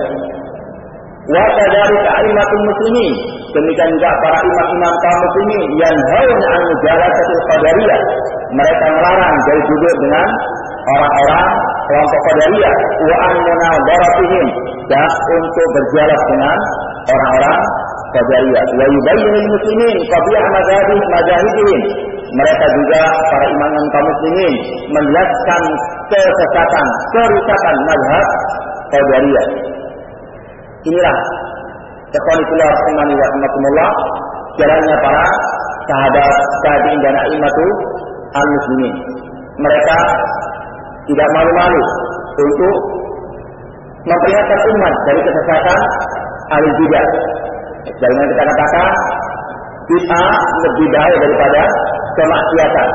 Wa kadzalika a'immatul muslimin, demikian juga para imam-imam kaum muslimin yang hauna an mujalasatil qadariyah, mereka melarang dari duduk dengan orang-orang kelompok Qadariyah, wa an munadharatihim, dan untuk berdialog dengan orang-orang Qadariyah. Wa yubayyinul muslimin qabih madzhabih madzahibihim, mereka juga para imam kaum muslimin menjelaskan kesesatan, kerusakan mazhab Qadariyah. Inilah ikhwanillah rahimani wa rahimakumullah, jalannya para sahabat tabi'in dan a'immatul al-muslimin. Mereka tidak malu-malu untuk memperingatkan umat dari kesesatan ahli bidah. Jangan kita katakan bid'ah lebih bahaya daripada kemaksiatan.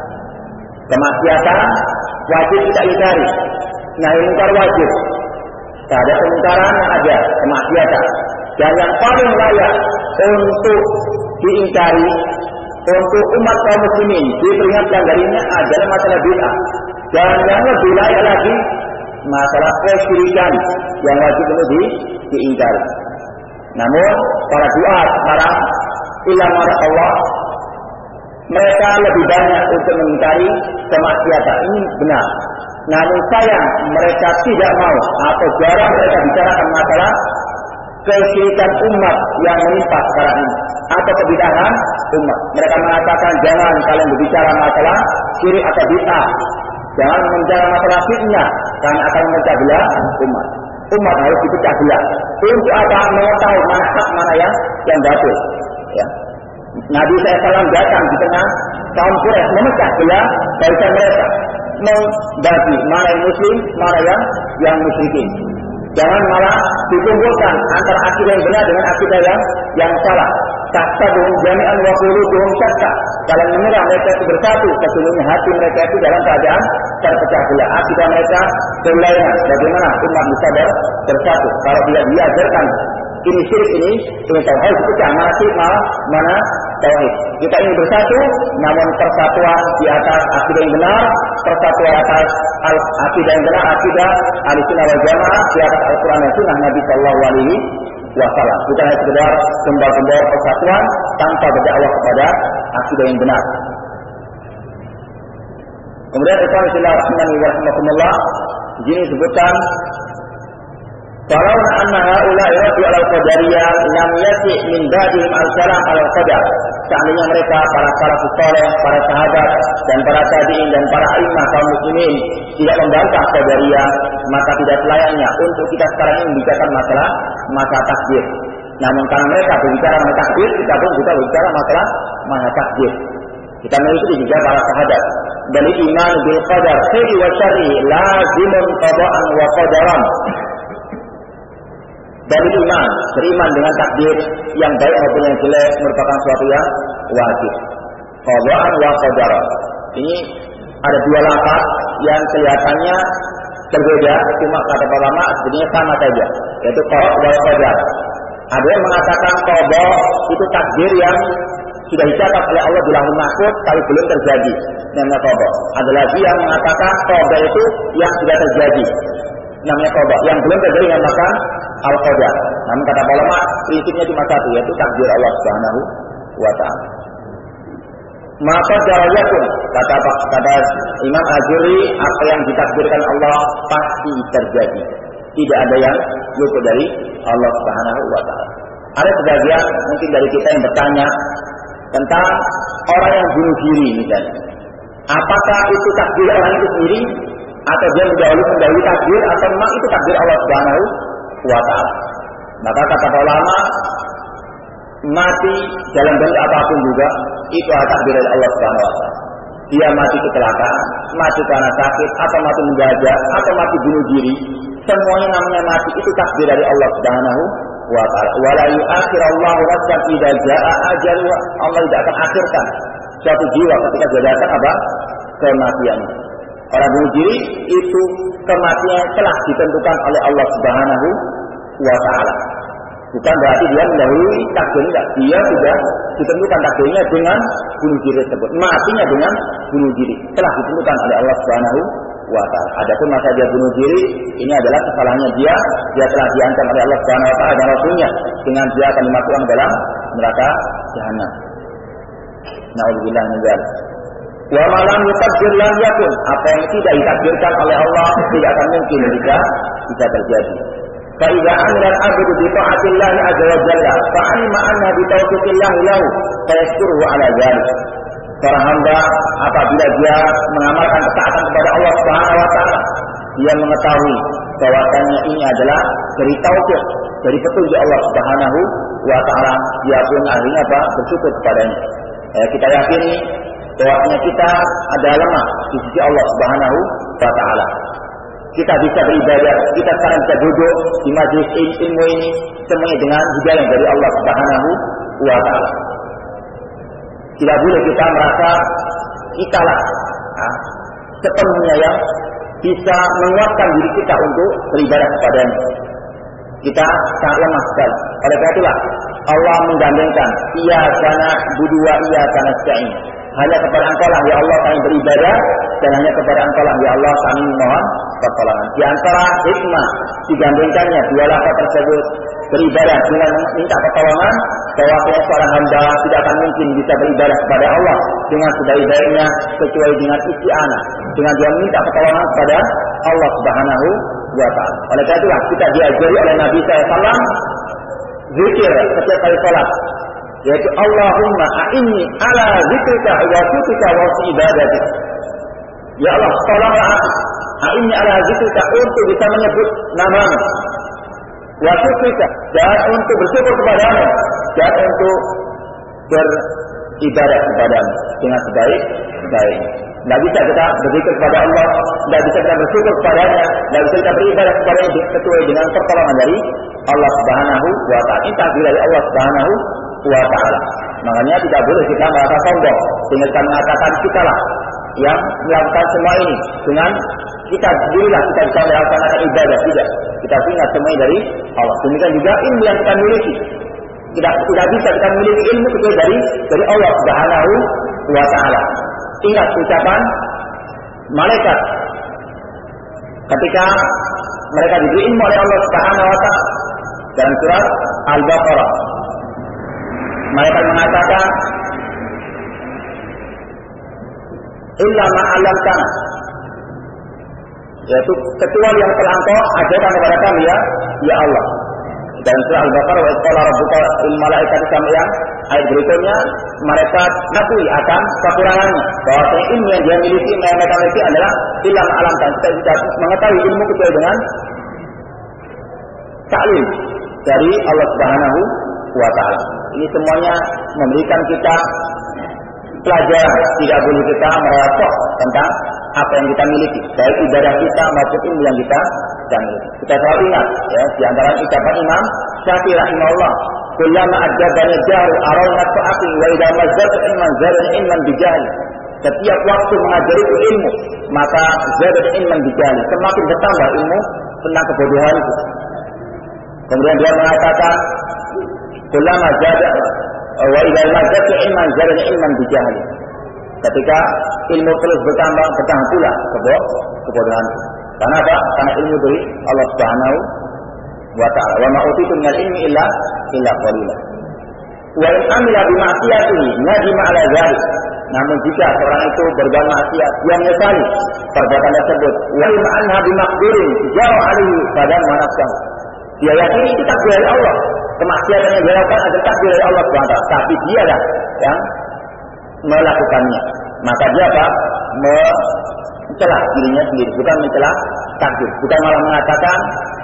Kemaksiatan wajib kita ingkari, nahi munkar wajib. Tak ada kemungkaran yang ada, kemaksiatan. Dan yang paling layak untuk diingkari, untuk umat kaum muslimin diperingatkan darinya adalah masalah bid'ah. Dan yang lebih layak lagi masalah kesyirikan yang wajib untuk di, diingkari. Namun para duat, para ulama Allah mereka lebih banyak untuk mengingkari kemaksiatan. Ini benar. Namun sayang mereka tidak mau atau jarang mereka bicarakan masalah kesyirikan umat yang menimpa sekarang ini atau kebidahan umat. Mereka mengatakan jangan kalian berbicara masalah syirik atau bid'ah. Jangan membicara masalah fitnah karena akan memecah belah umat. Umat harus dipecah belah. Untuk apa? Mengetahui mana hak mana yang yang batil. Ya. Nabi shallallahu alaihi wasallam datang di tengah kaum Quraisy memecah belah barisan mereka, membagi mana yang muslim, mana yang yang musyrikin. Jangan malah dikumpulkan antara akidah yang benar dengan akidah yang yang salah. Tahsabuhum jami'an wa qulubuhum syatta. Kalian mengira mereka itu bersatu, sesungguhnya hati mereka itu dalam keadaan terpecah belah. Akidah mereka berlainan. Bagaimana umat bisa bersatu? Kalau dia diajarkan ini syirik, ini ini tauhid, itu mana sih mana tauhid. Kita ingin bersatu, namun persatuan di atas akidah yang benar, persatuan atas al akidah yang benar, akidah Ahlussunnah wal Jamaah di atas Al-Qur'an dan Sunnah Nabi sallallahu alaihi wasallam. Bukan hanya sekedar kembal-kembal persatuan tanpa berdakwah kepada akidah yang benar. Kemudian ikhwan fillah rahimani wa rahimakumullah, di sini disebutkan Falau anna haula iradu al-qadariyah lam yati min ba'dihim al-salam al-qadar. Seandainya mereka para salafus saleh, para sahabat dan para tabi'in dan para imam kaum muslimin tidak membantah qadariyah, maka tidak selayaknya untuk kita sekarang ini membicarakan masalah masalah takdir. Namun karena mereka berbicara masalah takdir, kita pun juga berbicara masalah masalah takdir. Kita mengikuti juga para sahabat. Bal iman bil qadar khairi wa syarri lazimun qada'an wa qadaran. Dari iman, beriman dengan takdir yang baik maupun yang jelek merupakan sesuatu yang wajib. Qada'an wa qadaran. Ini ada dua lafaz yang kelihatannya berbeda, cuma kata ulama sebenarnya sama saja, yaitu qada' wa qadar. Ada yang mengatakan qada itu takdir yang sudah dicatat oleh Allah di Lauhul Mahfuz tapi belum terjadi, namanya qada. Ada lagi yang mengatakan qada itu yang sudah terjadi, namanya qada. Yang belum terjadi dinamakan al-qadar. Namun kata ulama prinsipnya cuma satu, yaitu takdir Allah Subhanahu wa taala. Maka jarayakun kata kata Imam Ajuri, apa yang ditakdirkan Allah pasti terjadi. Tidak ada yang luput dari Allah Subhanahu wa taala. Ada sebagian mungkin dari kita yang bertanya tentang orang yang bunuh diri misalnya. Apakah itu takdir orang itu sendiri atau dia mendahului mendahului takdir atau memang itu takdir Allah Subhanahu wa taala? Maka kata ulama, mati dalam bentuk apapun juga itu adalah takdir dari Allah Subhanahu wa taala. Dia mati kecelakaan, mati karena sakit, atau mati mendadak, atau mati bunuh diri, semuanya namanya mati itu takdir dari Allah Subhanahu wa taala. Wala yu'akhirallahu nafsan idza jaa ajaluha. Allah tidak akan akhirkan suatu jiwa ketika dia datang apa? Kematian. Orang bunuh diri itu kematian telah ditentukan oleh Allah Subhanahu wa taala. Bukan berarti dia mendahului takdir, enggak. Dia sudah ditentukan takdirnya dengan bunuh diri tersebut. Matinya dengan bunuh diri telah ditentukan oleh Allah Subhanahu wa taala. Adapun masa dia bunuh diri, ini adalah kesalahannya dia. Dia telah diancam oleh Allah Subhanahu wa taala dan Rasulnya dengan dia akan dimasukkan dalam neraka jahanam. Na'udzubillah min dzalik. Wa ma lam yuqaddir lam yakun. Apa yang tidak ditakdirkan oleh Allah tidak akan mungkin jika bisa terjadi. Fa idza amila al-'abdu bi ta'atillah azza wa jalla fa 'alima anna bi tawfiqillah lahu fa yashkuruhu 'ala dzalik. Seorang hamba apabila dia mengamalkan ketaatan kepada Allah Subhanahu wa taala, dia mengetahui bahwasanya ini adalah dari taufik, dari petunjuk Allah Subhanahu wa taala, dia pun akhirnya apa? Bersyukur kepadanya. Ya, kita yakini bahwasanya kita adalah lemah di sisi Allah Subhanahu wa taala. Kita bisa beribadah, kita sekarang bisa duduk di majelis ilmu ini semuanya dengan hidayah dari Allah Subhanahu wa taala. Tidak boleh kita merasa kita lah nah, sepenuhnya yang bisa menguatkan diri kita untuk beribadah kepadanya. Kita sangat lemah sekali. Oleh karena itulah Allah menggandengkan iya kana budua iya kana sa'in. Hanya kepada Engkau lah ya Allah kami beribadah, dan hanya kepada Engkau lah ya Allah kami mohon pertolongan. Di antara hikmah digandengkannya dua lafaz tersebut beribadah dengan minta pertolongan, bahwa seorang hamba tidak akan mungkin bisa beribadah kepada Allah dengan sebaik-baiknya kecuali dengan isti'anah, dengan dia minta pertolongan kepada Allah Subhanahu wa Ta'ala. Oleh karena itulah kita diajari oleh Nabi sallallahu alaihi wasallam zikir setiap kali salat, yaitu Allahumma a'inni ala zikrika wa syukrika wa ibadatika. Ya Allah, tolonglah aku a'inni ala zikrika, untuk bisa menyebut namamu, wa syukrika, dan untuk bersyukur kepadamu, dan untuk beribadah kepadamu dengan sebaik-baiknya. Tidak bisa kita berzikir kepada Allah, tidak bisa kita bersyukur kepadanya, tidak bisa kita beribadah kepadanya kecuali dengan pertolongan dari Allah Subhanahu wa Ta'ala. Ini takdir dari Allah Subhanahu wa Ta'ala. Makanya tidak boleh kita merasa sombong sehingga kita mengatakan kita lah yang melakukan semua ini, dengan kita sendirilah kita bisa melaksanakan ibadah. Tidak, kita ingat semuanya dari Allah. Demikian juga ilmu yang kita miliki, tidak tidak bisa kita memiliki ilmu kecuali dari dari Allah Subhanahu wa Ta'ala. Ingat ucapan malaikat ketika mereka diberi ilmu oleh Allah Subhanahu wa Ta'ala dalam surat Al-Baqarah. Malaikat mengatakan, illa ma'alamtana, yaitu kecuali yang telah Engkau ajarkan kepada kami ya, ya Allah. Dan surah Al-Baqarah, wa qala rabbuka lil malaikati, sampai yang ayat berikutnya mereka mengakui akan kekurangannya, bahwa ilmu yang dia miliki, yang mereka miliki adalah illa ma'alamtana, kita tidak mengetahui ilmu kecuali dengan taklim dari Allah Subhanahu wa Ta'ala. Ini semuanya memberikan kita pelajaran, tidak boleh kita merasuk tentang apa yang kita miliki, baik ibadah kita maupun ilmu yang kita miliki. Kita selalu ingat ya, di antara ucapan Imam Syafi'i rahimahullah, kullama adzabani jaru arawna ta'ati wa idza mazzata ilman zadani ilman bijahli. Setiap waktu mengajariku ilmu, maka zadani ilman bijahli, semakin bertambah ilmu tentang kebodohanku. Kemudian dia mengatakan, kullama zada wa idza mazzata ilman zadani ilman bijahli. Ketika ilmu terus bertambah, bertambah pula kebodohan. Karena apa? Karena ilmu dari Allah Subhanahu wa Ta'ala. Wa ma utitu minal ilmi illa illa qalila. Wa in amila bi ma'siyatihi nadima 'ala dzalik. Namun jika seorang itu berbuat maksiat, yang menyesali perbuatan tersebut, wa in anha bi maqdurin jara 'alaihi fadan manafsah. Dia yakin itu takdir dari Allah. Kemaksiatan yang dia lakukan adalah takdir dari Allah Subhanahu wa Ta'ala. Tapi dialah yang melakukannya, maka dia apa? Mencelah dirinya sendiri, bukan mencelah takdir, bukan malah mengatakan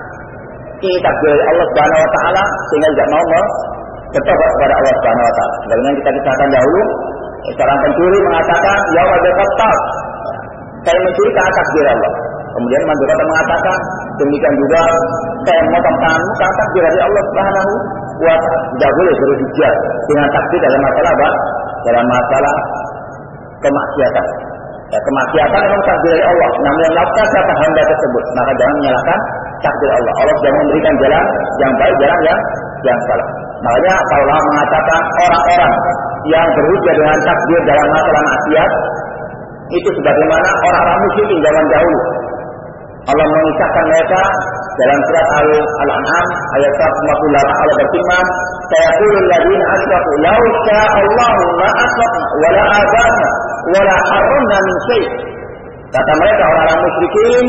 ini takdir dari Allah Subhanahu wa Ta'ala sehingga tidak mau bertobat kepada Allah Subhanahu wa Ta'ala. Sebagaimana kita kisahkan dahulu, seorang pencuri mengatakan, ya wajib kotor, saya mencuri karena takdir Allah. Kemudian Mandurata mengatakan, demikian juga saya memotong tanganmu karena takdir dari Allah Subhanahu wa Ta'ala. Tidak boleh berhujjah dengan takdir dalam masalah apa? Dalam masalah kemaksiatan. Ya, kemaksiatan memang takdir dari Allah. Namun yang melakukan siapa hamba tersebut, maka jangan menyalahkan takdir Allah. Allah sudah memberikan jalan yang baik, jalan yang yang salah. Makanya kalau Allah mengatakan orang-orang yang berhujjah dengan takdir dalam masalah maksiat, itu sebagaimana orang-orang musyrikin zaman dahulu. Allah mengisahkan mereka dalam surat Al-An'am ayat seratus lima puluh delapan. Allah berfirman, sayaqulul ladzina asyraku law sya'allahu ma asrakna wa la abana wa la harramna min syai'. Kata mereka orang-orang musyrikin,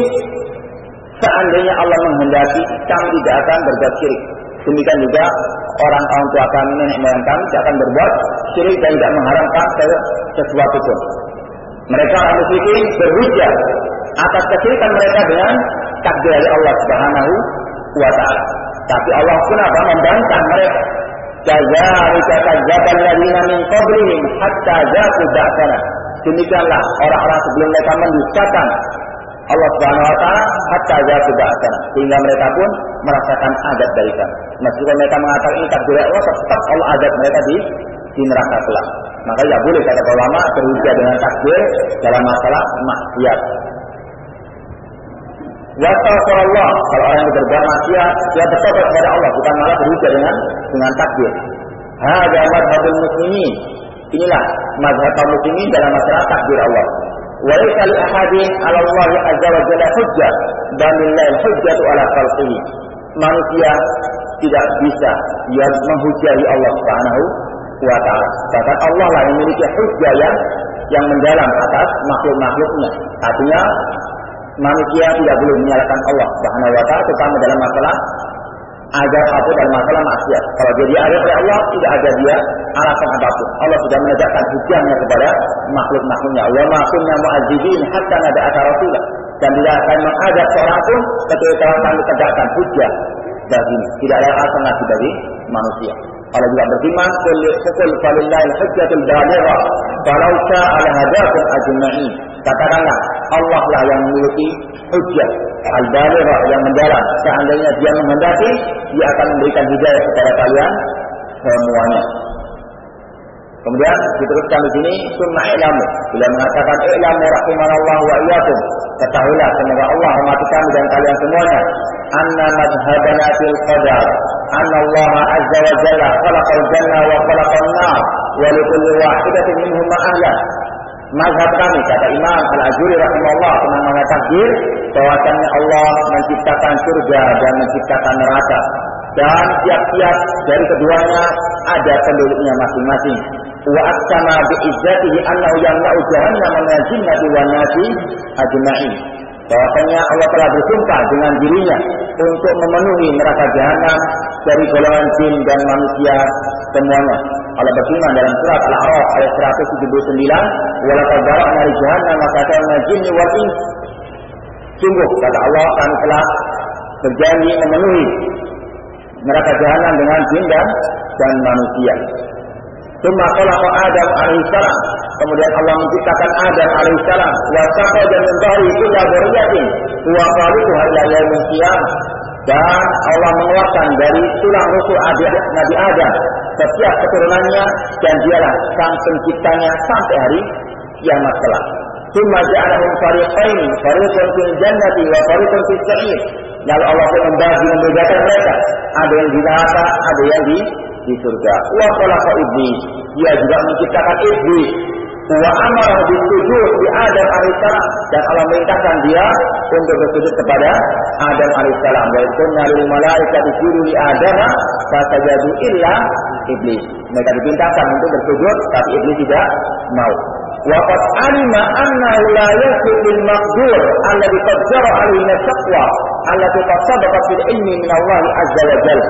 seandainya Allah menghendaki, kami tidak akan berbuat syirik. Demikian juga orang orang tua kami, nenek moyang kami tidak akan berbuat syirik dan tidak mengharamkan sesuatu pun. Mereka orang musyrikin berhujjah atas kesyirikan mereka dengan takdir dari Allah Subhanahu wa Ta'ala. Tapi Allah pun apa? Membantah mereka. Kadzalika kadzdzabal ladzina min qablihim hatta dzaqu ba'sana. Demikianlah orang-orang sebelum mereka mendustakan Allah Subhanahu wa Ta'ala hatta dzaqu ba'sana, sehingga mereka pun merasakan azab dari kami. Meskipun mereka mengatakan ini takdir Allah, tetap Allah azab mereka di di neraka kelak. Maka tidak boleh kata ulama berhujjah dengan takdir dalam masalah maksiat. Wastaghfirullah, kalau orang yang berbuat maksiat dia bertobat kepada Allah, bukan malah berhujjah dengan dengan takdir. Hadza madhabul muslimin. Inilah mazhab kaum muslimin dalam masalah takdir Allah. Wa laysa li ahadin 'ala Allah azza wa jalla hujjah, bal lillahi hujjatu 'ala khalqihi. Manusia tidak bisa dia menghujahi Allah Subhanahu wa taala. Bahkan Allah lah yang memiliki hujjah yang yang mendalam atas makhluk-makhluknya. Artinya manusia tidak boleh menyalahkan Allah Subhanahu wa taala terutama dalam masalah agar atau dalam masalah maksiat. Kalau dia diadab oleh Allah, tidak ada dia alasan apapun. Allah sudah menegakkan hujjahnya kepada makhluk-makhluknya. Wa ma kunna mu'adzibin hatta nab'atha rasula. Dan tidak akan mengadab seorang pun kecuali kami tegakkan hujjah baginya. Tidak ada alasan lagi bagi manusia. Allah juga berfirman, "Qul falillahil hujjatul balighah, falau syaa lahadakum ajma'in." Katakanlah, Allah lah yang memiliki hujjah al-balighah yang mendalam. Seandainya dia menghendaki, dia akan memberikan hidayah kepada kalian semuanya. Kemudian diteruskan di sini, "Summa i'lamu." Bila mengatakan i'lamu rahimanallahu wa iyyakum, ketahuilah semoga Allah rahmati kami dan kalian semuanya, anna madhhabana fil qadar, anna Allah azza wa jalla khalaqal jannah wa khalaqan nar wa li kulli wahidatin minhuma ahlan. Mazhab kami, kata Imam Al-Ajuri rahimahullah, tentang mengenai takdir, bahwasannya Allah menciptakan surga dan menciptakan neraka, dan tiap-tiap dari keduanya ada penduduknya masing-masing. Wa aqsama bi izzatihi annahu yamla'u jahannama min al-jinnati wan nasi ajma'in. Bahwasanya Allah telah bersumpah dengan dirinya untuk memenuhi neraka jahanam dari golongan jin dan manusia semuanya. Allah berfirman dalam surat Al-A'raf ayat seratus tujuh puluh sembilan, "Wa laqad zara'na li jahannama katsira jinni wal ins." Sungguh kata Allah, kami telah berjanji memenuhi neraka jahanam dengan jin dan, dan manusia. Tsumma khalaqa Adam alaihissalam. Kemudian Allah menciptakan Adam alaihissalam. Wa sakhara min dhari kulli dzurriyyatin huwa khaliquha ila yaumil qiyamah. Dan Allah mengeluarkan dari tulang rusuk Nabi Adam setiap keturunannya, dan dialah sang penciptanya sampai hari kiamat kelak. Tsumma ja'alahum fariqaini, fariqun fil jannati wa fariqun fis sa'ir. Lalu Allah pun membagi membedakan mereka, ada yang di neraka, ada yang di di surga. Wa khalaqa iblis, dia juga menciptakan iblis. Wa amara bisujud di Adam alaihissalam, dan Allah merintahkan dia untuk bersujud kepada Adam alaihissalam. Wa qulna lil malaikati isjudu li Adam fasajadu illa iblis. Mereka diperintahkan untuk bersujud, tapi iblis tidak mau. Wa qad alima annahu la yasjudu lil maqdur alladhi qaddara alaihi at-taqwa allati tasabaqat bil ilmi min Allah azza wa jalla.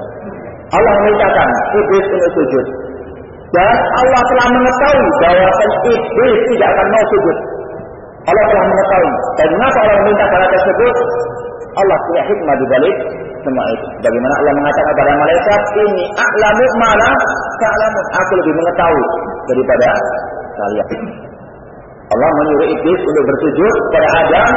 Allah memerintahkan iblis untuk sujud, dan Allah telah mengetahui bahwa iblis tidak akan mau sujud. Allah telah mengetahui. Dan mengapa Allah memerintahkan hal tersebut? Allah punya hikmah di balik semua itu. Bagaimana Allah mengatakan kepada malaikat, "Ini a'lamu ma la ta'lamun." Aku lebih mengetahui daripada kalian. Allah menyuruh iblis untuk bersujud kepada Adam,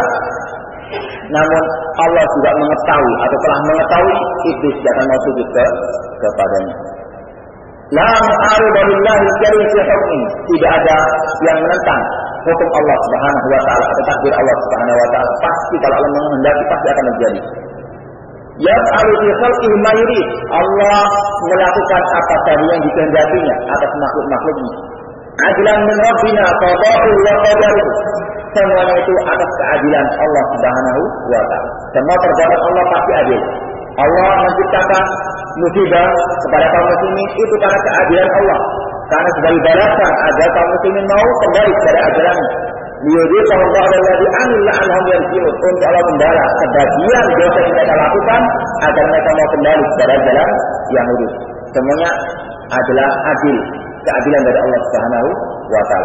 namun Allah juga mengetahui atau telah mengetahui iblis tidak akan mau sujud ke kepadanya. La mu'arida lillahi karim fi hukmi. Tidak ada yang menentang hukum Allah Subhanahu wa taala atau takdir Allah Subhanahu wa taala. Pasti kalau Allah menghendaki pasti akan terjadi. Yaf'alu fi khalqihi ma yurid. Allah melakukan apa saja yang dikehendakinya atas makhluk-makhluknya. Adlan min rabbina qada'u wa qadaruhu. Semuanya itu atas keadilan Allah Subhanahu wa taala. Semua perbuatan Allah pasti adil. Allah menciptakan musibah kepada kaum muslimin itu karena keadilan Allah. Karena sebagai balasan agar kaum muslimin mau kembali kepada ajarannya. Liyudhiqahum ba'dalladzi 'amilu la'allahum yarji'un. Untuk Allah membalas sebagian dosa yang mereka lakukan agar mereka mau kembali kepada jalan yang lurus. Semuanya adalah adil, keadilan dari Allah Subhanahu wa taala.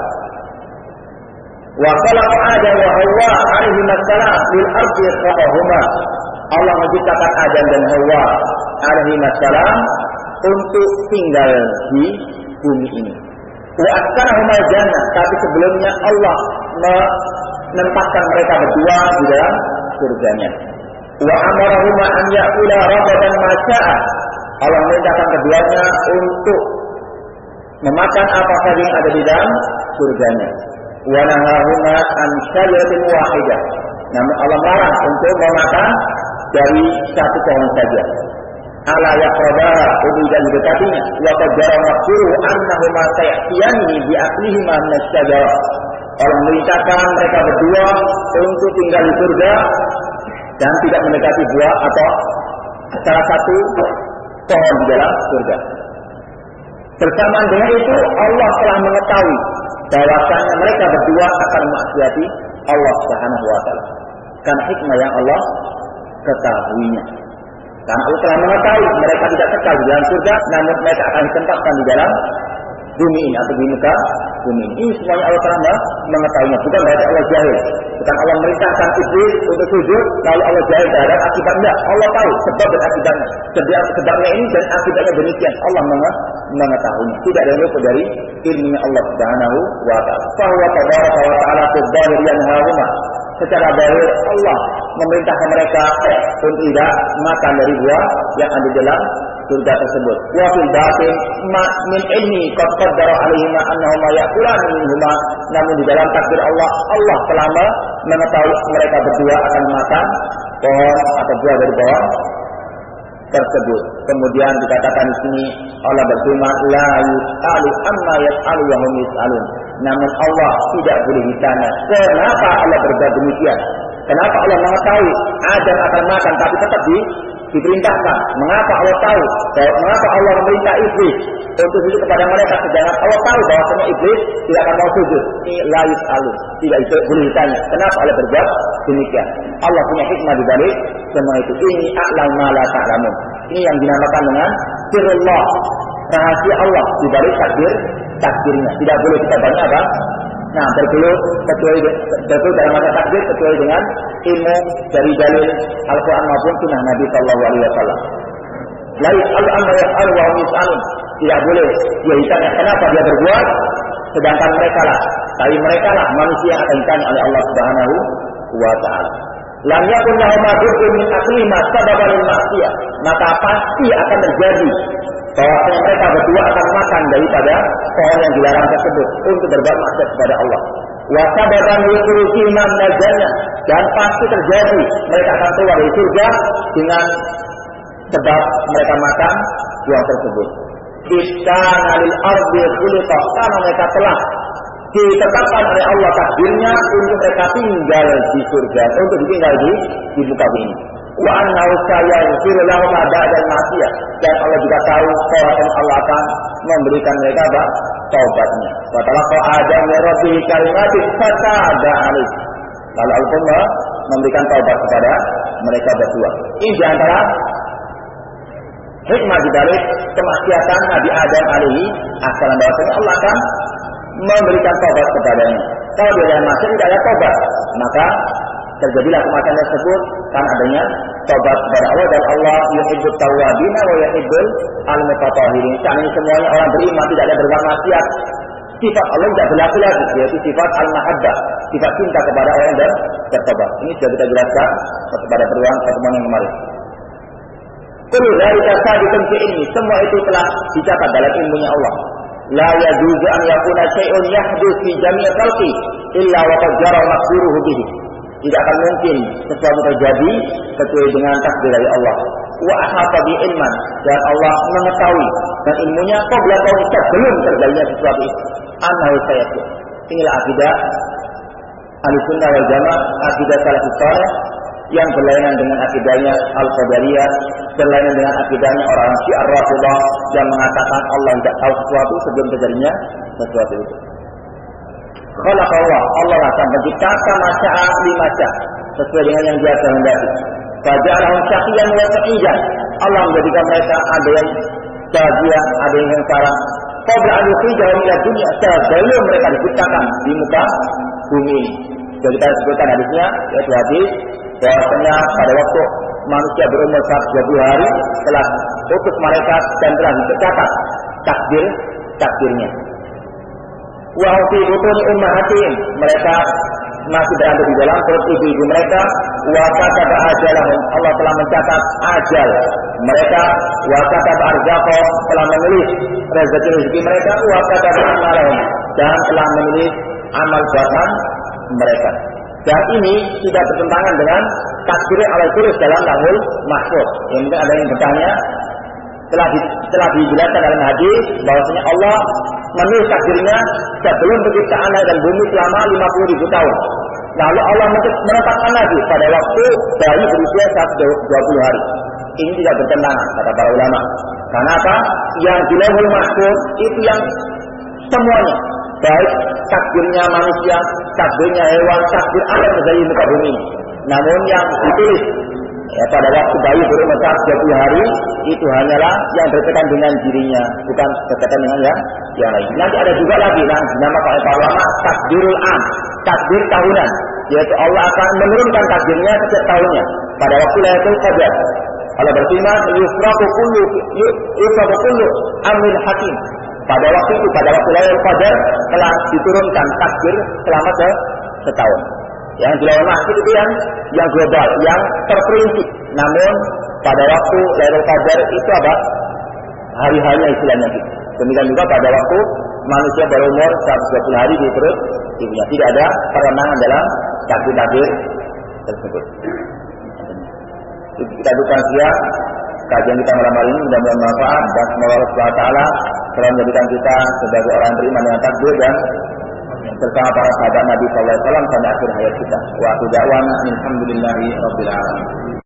Wa khalaqa Adam wa Hawa alaihi assalam bil ardi khalaqahuma. Allah menciptakan Adam dan Hawa alaihi assalam untuk tinggal di bumi ini. Wa askanahuma jannah, tapi sebelumnya Allah menempatkan mereka berdua di dalam surganya. Wa amarahuma an ya'kula ragadan ma syaa. Allah memerintahkan keduanya untuk memakan apa saja yang ada di dalam surganya. Wa nahahuma an syajaratin wahidah. Namun Allah melarang untuk memakan dari satu pohon saja. Ala yaqrabaha, untuk dan mendekatinya. Wa qad jara maqduru annahuma sayatiyani bi aklihima min asy-syajarah. Allah memerintahkan mereka berdua untuk tinggal di surga dan tidak mendekati buah atau salah satu pohon di dalam surga. Bersamaan dengan itu Allah telah mengetahui bahwasanya mereka berdua akan maksiati Allah Subhanahu wa taala. Karena hikmah yang Allah ketahuinya. Karena Allah telah mengetahui mereka tidak kekal di dalam surga, namun mereka akan ditempatkan di dalam bumi ini atau di muka bumi ini. Ini semuanya Allah telah mengetahuinya. Bukan berarti Allah jahil. Bukan Allah merintahkan iblis untuk sujud, lalu Allah jahil terhadap akibatnya. Allah tahu sebab dan akibatnya. Sebabnya ini dan akibatnya demikian. Allah mengetahuinya. Tidak ada yang luput dari ilmunya Allah Subhanahu wa taala. Fahuwa tabaraka wa ta'ala fi-dzahir yanhahuma. Secara zahir Allah memerintahkan mereka untuk tidak makan dari buah yang ada dalam surga tersebut. Wa fil batin ma min ilmi qad qaddara alaihima annahuma ya'kulani minhuma. Namun di dalam takdir Allah, Allah telah mengetahui mereka berdua akan makan pohon atau buah dari pohon tersebut. Kemudian dikatakan di sini Allah berfirman la yus'alu amma yas'alu wa hum yus'alun. Namun Allah tidak boleh ditanya kenapa Allah berbuat demikian. Kenapa Allah mengetahui Adam akan makan tapi tetap di, diperintahkan. Mengapa Allah tahu? Mengapa Allah memerintah iblis untuk sujud kepada mereka sedangkan Allah tahu bahwasanya iblis tidak akan mau sujud. Ini la yus'alu. Tidak itu boleh ditanya. Kenapa Allah berbuat demikian? Allah punya hikmah di balik semua itu. Ini a'lam ma la ta'lamun. Ini yang dinamakan dengan sirrullah, rahasia Allah di balik takdir takdirnya. Tidak boleh kita banyak apa? Nah, bergelut kecuali bergelut dalam masa takdir kecuali dengan ilmu dari dalil Al-Quran maupun Sunnah Nabi Sallallahu Alaihi Wasallam. La yus'alu amma yaf'alu wa hum yus'alun. Tidak boleh dia ditanya kenapa dia berbuat, sedangkan mereka lah, tapi mereka lah manusia yang akan ditanya oleh Allah Subhanahu wa Ta'ala. Lam yakun lahum madrukun min akli ma sababa lil ma'siyah. Maka pasti akan terjadi bahwasanya mereka berdua akan makan daripada pohon yang dilarang tersebut untuk berbuat maksiat kepada Allah. Wa sababan li khurujihim minal jannah, dan pasti terjadi mereka akan keluar dari surga dengan sebab mereka makan buah tersebut. Istana lil ardi khuliqa, karena mereka telah ditetapkan oleh Allah takdirnya untuk mereka tinggal di surga, untuk tinggal di di muka bumi. Wa annahu sayaghfiru lahum ba'da al-ma'siyah, dan Allah juga tahu bahwa Allah akan memberikan mereka apa? Taubatnya. Wa talaqa Adam min rabbih kalimatin fataba alaih. Lalu Allah memberikan taubat kepada mereka berdua. Ini di antara hikmah di balik kemaksiatan Nabi Adam alaihi assalam, bahwasanya Allah akan memberikan taubat kepadanya. Kalau dia yang masih tidak ada taubat, maka terjadilah kemaksiatan tersebut karena adanya taubat kepada Allah, dan Allah yuhibbut tawwabina wa yuhibbul al-mutatahhirin. Seandainya semuanya orang beriman tidak ada berbuat maksiat, sifat Allah tidak berlaku lagi, yaitu sifat al-mahabbah, sifat cinta kepada orang yang bertobat. Ini sudah kita jelaskan pada pertemuan yang kemarin. Kullu dzalika sabitun fi ilmi, semua itu telah dicatat dalam ilmunya Allah. La yajuzu an yakuna syai'un yahdutsu fi jami' khalqi illa wa qad jara maqduruhu bihi. Tidak akan mungkin sesuatu terjadi kecuali dengan takdir dari Allah. Wa ahata bi ilman, dan Allah mengetahui dan ilmunya qabla kaum sebelum terjadinya sesuatu itu. Annahu sayakun. Inilah akidah Ahlussunnah wal Jamaah, akidah salafus saleh yang berlainan dengan akidahnya Al-Qadariyah, berlainan dengan akidahnya orang Syiah Rafidhah yang mengatakan Allah tidak tahu sesuatu sebelum terjadinya sesuatu itu. Khalaq Allah, Allah akan menciptakan masya'a lima sya' sesuai dengan yang Dia kehendaki. Faja'alahum syaqiyan wa sa'idan. Allah menjadikan mereka ada yang bahagia, ada yang sengsara. Qabla an yukhrijahum ila dunya, sebelum mereka diciptakan di muka bumi ini. Jadi kita sebutkan hadisnya, yaitu hadis bahwasanya pada waktu manusia berumur seratus dua puluh hari telah utus malaikat dan telah dicatat takdir takdirnya. Wa fi butun ummahatihim, mereka masih berada di dalam perut ibu-ibu mereka. Wa kataba ajalahum, Allah telah mencatat ajal mereka. Wa kataba arzaqahum, telah menulis rezeki-rezeki mereka. Wa kataba amalahum, dan telah menulis amal buatan mereka. Dan ini tidak bertentangan dengan takdir yang Allah tulis dalam Lauhul Mahfuz. Yang mungkin ada yang bertanya, telah di, telah dijelaskan dalam hadis bahwasanya Allah menulis takdirnya sebelum penciptaan langit dan bumi selama lima puluh ribu tahun. Lalu Allah menetapkan lagi pada waktu bayi berusia seratus dua puluh hari. Ini tidak bertentangan kata para ulama. Karena apa? Yang di Lauhul Mahfuz itu yang semuanya, baik takdirnya manusia, takdirnya hewan, takdir apa yang terjadi di muka bumi. Namun yang ditulis ya, pada waktu bayi berumur dua puluh hari itu hanyalah yang berkaitan dengan dirinya, bukan berkaitan dengan yang yang lain. Nanti ada juga lagi yang dinamakan oleh para ulama takdirul am, takdir tahunan, yaitu Allah akan menurunkan takdirnya setiap tahunnya pada waktu Lailatul Qadar. Allah berfirman, yusrafu kullu yusrafu kullu amrin hakim. Pada waktu itu, pada waktu Lailatul Qadar telah diturunkan takdir selama setahun. Yang di Lauhul Mahfuz itu yang yang global, yang terperinci. Namun pada waktu Lailatul Qadar itu apa? Hari-harinya istilahnya gitu. Demikian juga pada waktu manusia berumur seratus dua puluh hari di perut ibunya. Tidak ada perwenangan dalam takdir-takdir tersebut. Kita dukan siap kajian kita malam hari ini, mudah-mudahan bermanfaat dan semoga Allah Subhanahu wa taala telah menjadikan kita sebagai orang yang beriman dengan takdir dan bersama para sahabat Nabi sallallahu alaihi wasallam sampai akhir hayat kita. Wa a'udzu billahi alhamdulillahi rabbil alamin.